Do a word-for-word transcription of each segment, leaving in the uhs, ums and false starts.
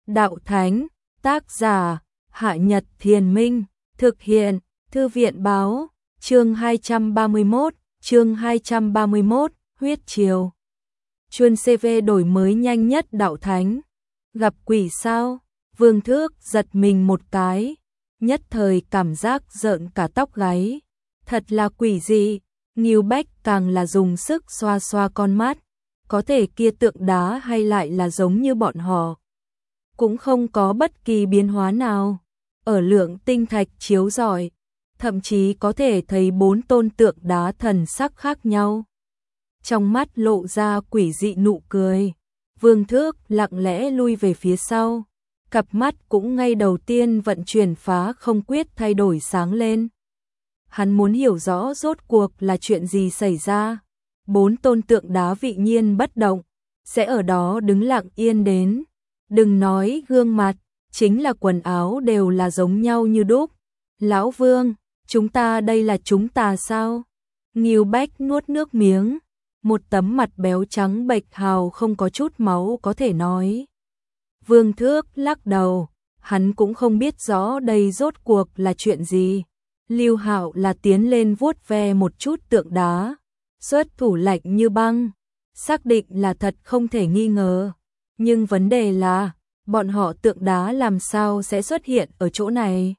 đạo thánh, tác giả, Hạ Nhật Thiền Minh, thực hiện, Thư viện báo, chương hai trăm ba mươi mốt, chương hai trăm ba mươi mốt, huyết triều. Chuyên xê vê đổi mới nhanh nhất đạo thánh. Gặp quỷ sao? Vương Thước giật mình một cái, nhất thời cảm giác rợn cả tóc gáy. Thật là quỷ dị, Ngưu Bách càng là dùng sức xoa xoa con mắt, có thể kia tượng đá hay lại là giống như bọn họ. Cũng không có bất kỳ biến hóa nào, ở lượng tinh thạch chiếu rọi, thậm chí có thể thấy bốn tôn tượng đá thần sắc khác nhau. Trong mắt lộ ra quỷ dị nụ cười, Vương Thước lặng lẽ lui về phía sau, cặp mắt cũng ngay đầu tiên vận chuyển phá không quyết thay đổi sáng lên. Hắn muốn hiểu rõ rốt cuộc là chuyện gì xảy ra. Bốn tôn tượng đá vị nhiên bất động, sẽ ở đó đứng lặng yên đến. Đừng nói gương mặt, chính là quần áo đều là giống nhau như đúc. Lão Vương, chúng ta đây là chúng ta sao? Ngưu Bách nuốt nước miếng, một tấm mặt béo trắng bệch hào không có chút máu có thể nói. Vương Thước lắc đầu, hắn cũng không biết rõ đây rốt cuộc là chuyện gì. Lưu Hạo là tiến lên vuốt ve một chút tượng đá, xuất thủ lạnh như băng, xác định là thật không thể nghi ngờ. Nhưng vấn đề là, bọn họ tượng đá làm sao sẽ xuất hiện ở chỗ này?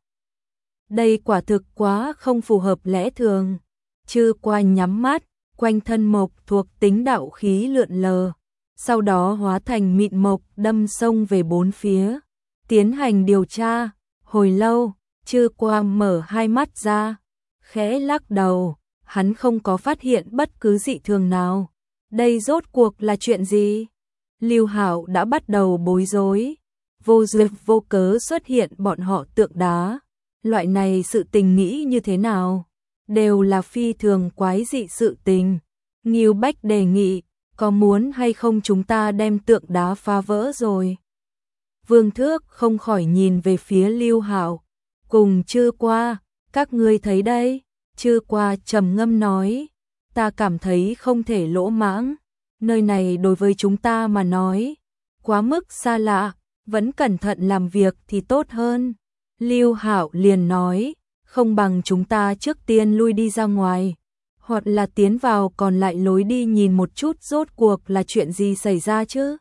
Đây quả thực quá không phù hợp lẽ thường. Chư Qua nhắm mắt, quanh thân mộc thuộc tính đạo khí lượn lờ, sau đó hóa thành mịn mộc đâm sông về bốn phía, tiến hành điều tra. Hồi lâu, Chư Qua mở hai mắt ra, khẽ lắc đầu, hắn không có phát hiện bất cứ dị thường nào. Đây rốt cuộc là chuyện gì? Lưu Hạo đã bắt đầu bối rối, vô duyên vô cớ xuất hiện bọn họ tượng đá. Loại này sự tình nghĩ như thế nào? Đều là phi thường quái dị sự tình. Ngưu Bách đề nghị, có muốn hay không chúng ta đem tượng đá phá vỡ rồi? Vương Thước không khỏi nhìn về phía Lưu Hạo, cùng Chư Qua, các ngươi thấy đây? Chư Qua trầm ngâm nói, ta cảm thấy không thể lỗ mãng, nơi này đối với chúng ta mà nói, quá mức xa lạ, vẫn cẩn thận làm việc thì tốt hơn. Lưu Hạo liền nói, không bằng chúng ta trước tiên lui đi ra ngoài, hoặc là tiến vào còn lại lối đi nhìn một chút rốt cuộc là chuyện gì xảy ra chứ.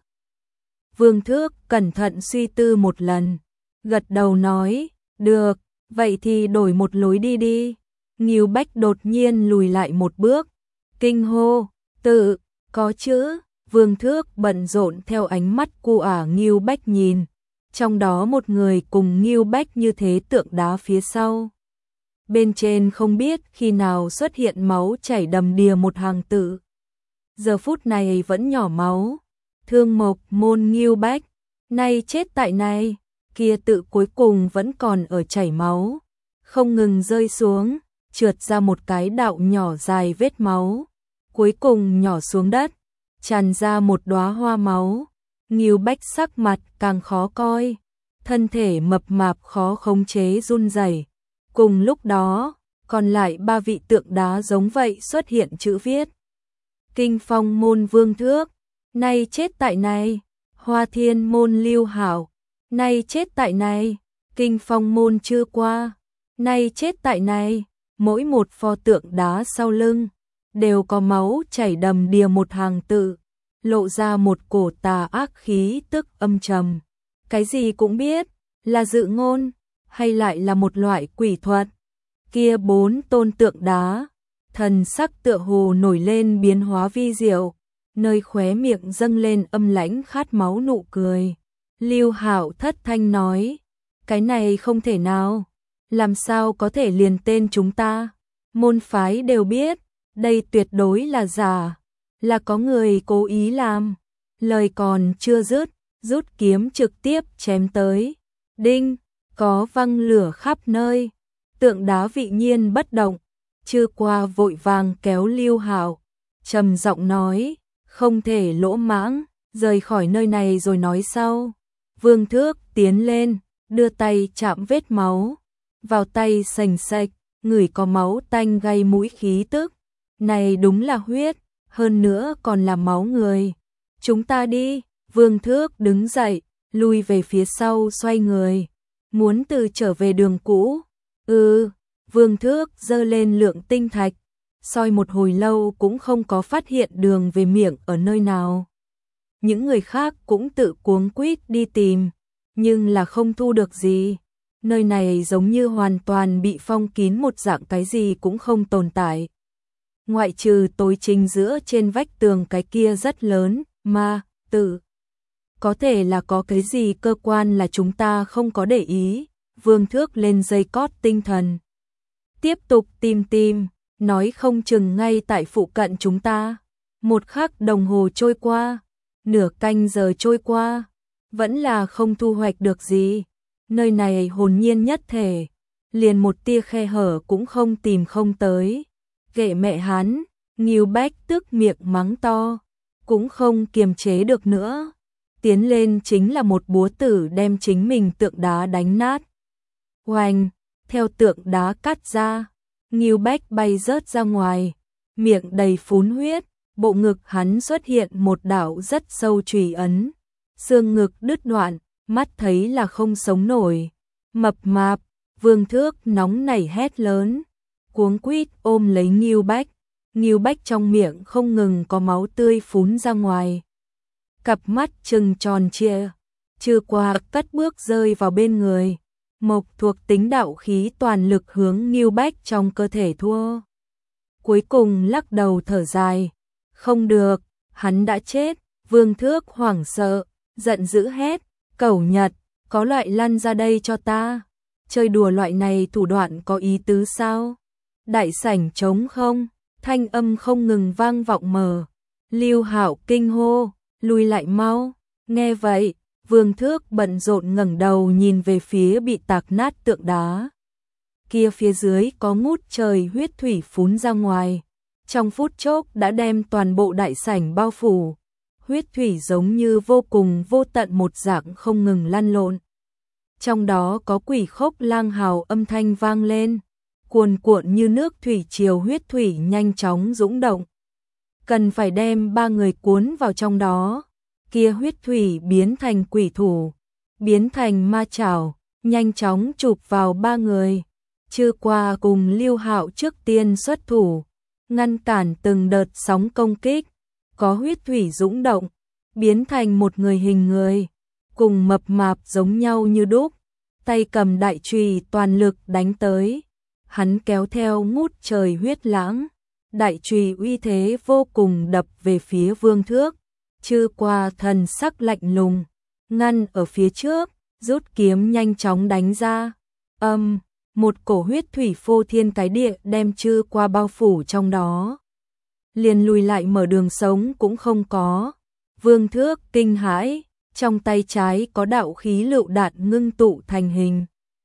Vương Thước cẩn thận suy tư một lần, gật đầu nói, được, vậy thì đổi một lối đi đi. Ngưu Bách đột nhiên lùi lại một bước, kinh hô, tự, có chữ. Vương Thước bận rộn theo ánh mắt cu ả Ngưu Bách nhìn, trong đó một người cùng Ngưu Bách như thế tượng đá phía sau. Bên trên không biết khi nào xuất hiện máu chảy đầm đìa một hàng tự. Giờ phút này vẫn nhỏ máu. Thương Mộc Môn Ngưu Bách, nay chết tại này, kia tự cuối cùng vẫn còn ở chảy máu, không ngừng rơi xuống, trượt ra một cái đạo nhỏ dài vết máu, cuối cùng nhỏ xuống đất, tràn ra một đóa hoa máu. Ngưu Bách sắc mặt càng khó coi, thân thể mập mạp khó khống chế run rẩy. Cùng lúc đó, còn lại ba vị tượng đá giống vậy xuất hiện chữ viết. Kinh Phong Môn Vương Thước, nay chết tại này. Hoa Thiên Môn Lưu Hạo, nay chết tại này. Kinh Phong Môn Chư Qua, nay chết tại này. Mỗi một pho tượng đá sau lưng đều có máu chảy đầm đìa một hàng tự, lộ ra một cổ tà ác khí tức âm trầm. Cái gì cũng biết, là dự ngôn, hay lại là một loại quỷ thuật. Kia bốn tôn tượng đá, thần sắc tựa hồ nổi lên biến hóa vi diệu, nơi khóe miệng dâng lên âm lãnh khát máu nụ cười. Lưu Hạo thất thanh nói, cái này không thể nào, làm sao có thể liền tên chúng ta? Môn phái đều biết, đây tuyệt đối là giả, là có người cố ý làm. Lời còn chưa dứt, rút kiếm trực tiếp chém tới. Đinh, có văng lửa khắp nơi, tượng đá vị nhiên bất động. Chư Qua vội vàng kéo Lưu Hạo, trầm giọng nói, không thể lỗ mãng, rời khỏi nơi này rồi nói sau. Vương Thước tiến lên, đưa tay chạm vết máu, vào tay sành sạch, ngửi có máu tanh gây mũi khí tức. Này đúng là huyết, hơn nữa còn là máu người. Chúng ta đi. Vương Thước đứng dậy, lui về phía sau xoay người, muốn từ trở về đường cũ. Ừ, Vương Thước giơ lên lượng tinh thạch, soi một hồi lâu cũng không có phát hiện đường về miệng ở nơi nào. Những người khác cũng tự cuống quýt đi tìm, nhưng là không thu được gì. Nơi này giống như hoàn toàn bị phong kín một dạng, cái gì cũng không tồn tại. Ngoại trừ tối chính giữa trên vách tường cái kia rất lớn, ma, tự. Có thể là có cái gì cơ quan là chúng ta không có để ý. Vương Thước lên dây cót tinh thần. Tiếp tục tìm tìm, nói không chừng ngay tại phụ cận chúng ta. Một khắc đồng hồ trôi qua, nửa canh giờ trôi qua, vẫn là không thu hoạch được gì. Nơi này hồn nhiên nhất thể, liền một tia khe hở cũng không tìm không tới. Kệ mẹ hắn, Ngưu Bách tức miệng mắng to, cũng không kiềm chế được nữa. Tiến lên chính là một búa tử đem chính mình tượng đá đánh nát. Oanh, theo tượng đá cắt ra, Ngưu Bách bay rớt ra ngoài, miệng đầy phún huyết, bộ ngực hắn xuất hiện một đạo rất sâu chùy ấn, xương ngực đứt đoạn, mắt thấy là không sống nổi. Mập mạp, Vương Thước nóng nảy hét lớn, cuống quýt ôm lấy Ngưu Bách. Ngưu Bách trong miệng không ngừng có máu tươi phún ra ngoài. Cặp mắt trừng tròn trịa, trừ qua cất bước rơi vào bên người. Mộc thuộc tính đạo khí toàn lực hướng Ngưu Bách trong cơ thể thua. Cuối cùng lắc đầu thở dài, không được, hắn đã chết. Vương Thước hoảng sợ, giận dữ hét, cẩu Nhật, có loại lăn ra đây cho ta. Chơi đùa loại này thủ đoạn có ý tứ sao? Đại sảnh trống không, thanh âm không ngừng vang vọng mờ. Lưu Hạo kinh hô, lùi lại mau. Nghe vậy, Vương Thước bận rộn ngẩng đầu nhìn về phía bị tạc nát tượng đá. Kia phía dưới có ngút trời huyết thủy phún ra ngoài, trong phút chốc đã đem toàn bộ đại sảnh bao phủ. Huyết thủy giống như vô cùng vô tận một dạng không ngừng lăn lộn. Trong đó có quỷ khốc lang hào âm thanh vang lên, cuồn cuộn như nước thủy triều, huyết thủy nhanh chóng dũng động. Cần phải đem ba người cuốn vào trong đó. Kia huyết thủy biến thành quỷ thủ, biến thành ma chảo, nhanh chóng chụp vào ba người. Chư qua cùng Lưu Hạo trước tiên xuất thủ, ngăn cản từng đợt sóng công kích. Có huyết thủy dũng động, biến thành một người hình người, cùng mập mạp giống nhau như đúc, tay cầm đại chùy toàn lực đánh tới. Hắn kéo theo ngút trời huyết lãng, đại chùy uy thế vô cùng đập về phía Vương Thước. Chư qua thần sắc lạnh lùng, ngăn ở phía trước, rút kiếm nhanh chóng đánh ra. Âm, um, một cổ huyết thủy phô thiên cái địa đem chư qua bao phủ trong đó. Liền lùi lại mở đường sống cũng không có. Vương Thước kinh hãi, trong tay trái có đạo khí lựu đạn ngưng tụ thành hình,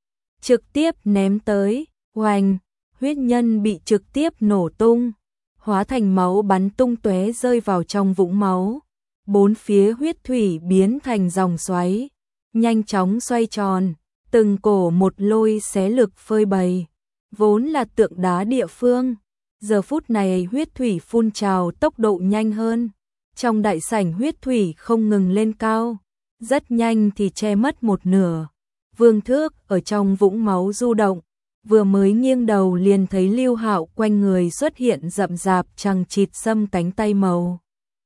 trực tiếp ném tới. Oanh, huyết nhân bị trực tiếp nổ tung, hóa thành máu bắn tung tóe rơi vào trong vũng máu. Bốn phía huyết thủy biến thành dòng xoáy, nhanh chóng xoay tròn, từng cổ một lôi xé lực phơi bày. Vốn là tượng đá địa phương, giờ phút này huyết thủy phun trào tốc độ nhanh hơn. Trong đại sảnh huyết thủy không ngừng lên cao, rất nhanh thì che mất một nửa. Vương Thước ở trong vũng máu du động, vừa mới nghiêng đầu liền thấy Lưu Hạo quanh người xuất hiện rậm rạp chằng chịt xâm cánh tay màu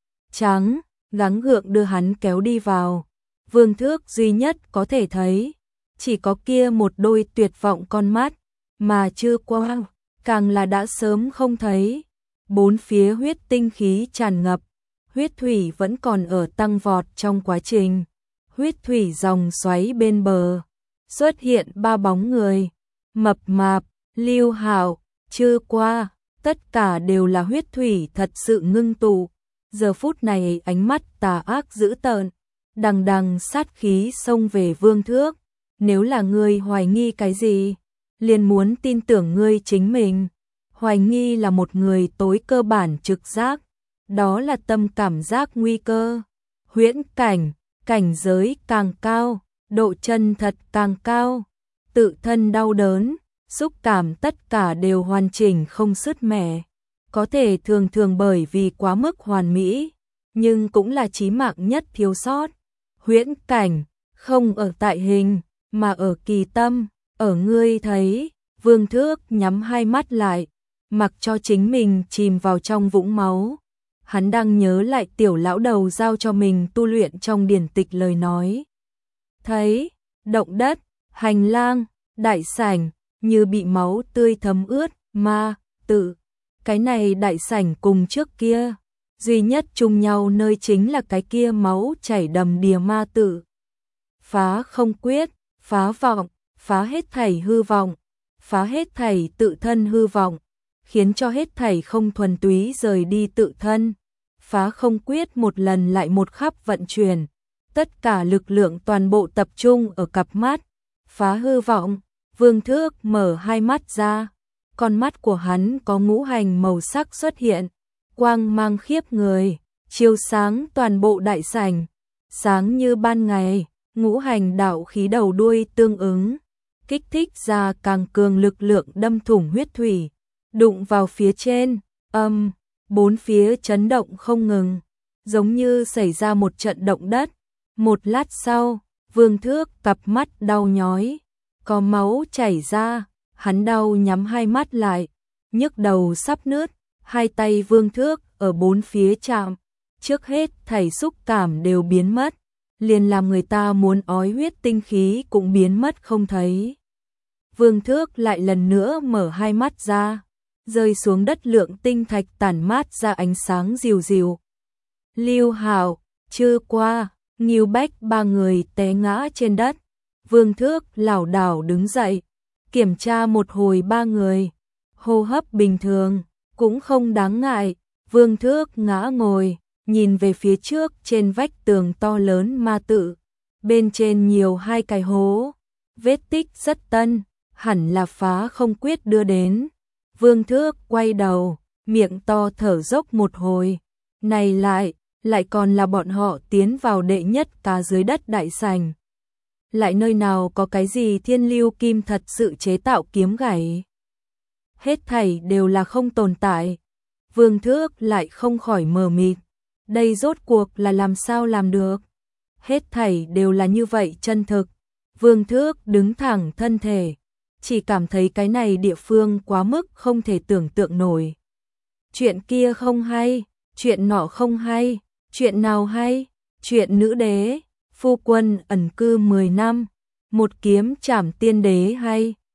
trắng, gắng gượng đưa hắn kéo đi vào. Vương Thước duy nhất có thể thấy chỉ có kia một đôi tuyệt vọng con mắt, mà chưa qua càng là đã sớm không thấy. Bốn phía huyết tinh khí tràn ngập, huyết thủy vẫn còn ở tăng vọt trong quá trình. Huyết thủy dòng xoáy bên bờ, xuất hiện ba bóng người, mập mạp, Lưu Hạo, Chư Qua, tất cả đều là huyết thủy thật sự ngưng tụ. Giờ phút này ánh mắt tà ác dữ tợn, đằng đằng sát khí xông về Vương Thước. Nếu là ngươi hoài nghi cái gì, liền muốn tin tưởng ngươi chính mình. Hoài nghi là một người tối cơ bản trực giác, đó là tâm cảm giác nguy cơ. Huyễn cảnh, cảnh giới càng cao, độ chân thật càng cao, tự thân đau đớn, xúc cảm tất cả đều hoàn chỉnh không sứt mẻ. Có thể thường thường bởi vì quá mức hoàn mỹ, nhưng cũng là chí mạng nhất thiếu sót. Huyễn cảnh, không ở tại hình, mà ở kỳ tâm, ở ngươi thấy. Vương Thước nhắm hai mắt lại, mặc cho chính mình chìm vào trong vũng máu. Hắn đang nhớ lại tiểu lão đầu giao cho mình tu luyện trong điển tịch lời nói. Thấy, động đất, hành lang, đại sảnh, như bị máu tươi thấm ướt, ma, tự. Cái này đại sảnh cùng trước kia, duy nhất chung nhau nơi chính là cái kia máu chảy đầm đìa ma tự. Phá không quyết, phá vọng, phá hết thảy hư vọng, phá hết thảy tự thân hư vọng, khiến cho hết thảy không thuần túy rời đi tự thân. Phá không quyết một lần lại một khắp vận chuyển, tất cả lực lượng toàn bộ tập trung ở cặp mắt. Phá hư vọng, Vương Thước mở hai mắt ra, con mắt của hắn có ngũ hành màu sắc xuất hiện, quang mang khiếp người, chiếu sáng toàn bộ đại sảnh, sáng như ban ngày, ngũ hành đạo khí đầu đuôi tương ứng, kích thích ra càng cường lực lượng đâm thủng huyết thủy, đụng vào phía trên, âm, bốn phía chấn động không ngừng, giống như xảy ra một trận động đất. Một lát sau, Vương Thước cặp mắt đau nhói, có máu chảy ra, hắn đau nhắm hai mắt lại, nhức đầu sắp nứt, hai tay Vương Thước ở bốn phía chạm, trước hết thảy xúc cảm đều biến mất, liền làm người ta muốn ói huyết tinh khí cũng biến mất không thấy. Vương Thước lại lần nữa mở hai mắt ra, rơi xuống đất lượng tinh thạch tản mát ra ánh sáng dịu dịu. Lưu Hạo, Trư Qua, Ngưu Bách ba người té ngã trên đất. Vương Thước lảo đảo đứng dậy, kiểm tra một hồi ba người, hô hấp bình thường, cũng không đáng ngại. Vương Thước ngã ngồi, nhìn về phía trước trên vách tường to lớn ma tự, bên trên nhiều hai cái hố, vết tích rất tân, hẳn là phá không quyết đưa đến. Vương Thước quay đầu, miệng to thở dốc một hồi, này lại, lại còn là bọn họ tiến vào đệ nhất cá dưới đất đại sảnh. Lại nơi nào có cái gì thiên lưu kim thật sự chế tạo kiếm gãy. Hết thảy đều là không tồn tại. Vương Thước lại không khỏi mờ mịt, đây rốt cuộc là làm sao làm được. Hết thảy đều là như vậy chân thực. Vương Thước đứng thẳng thân thể, chỉ cảm thấy cái này địa phương quá mức không thể tưởng tượng nổi. Chuyện kia không hay, chuyện nọ không hay, chuyện nào hay, chuyện nữ đế, phu quân ẩn cư mười năm, một kiếm trảm tiên đế hay.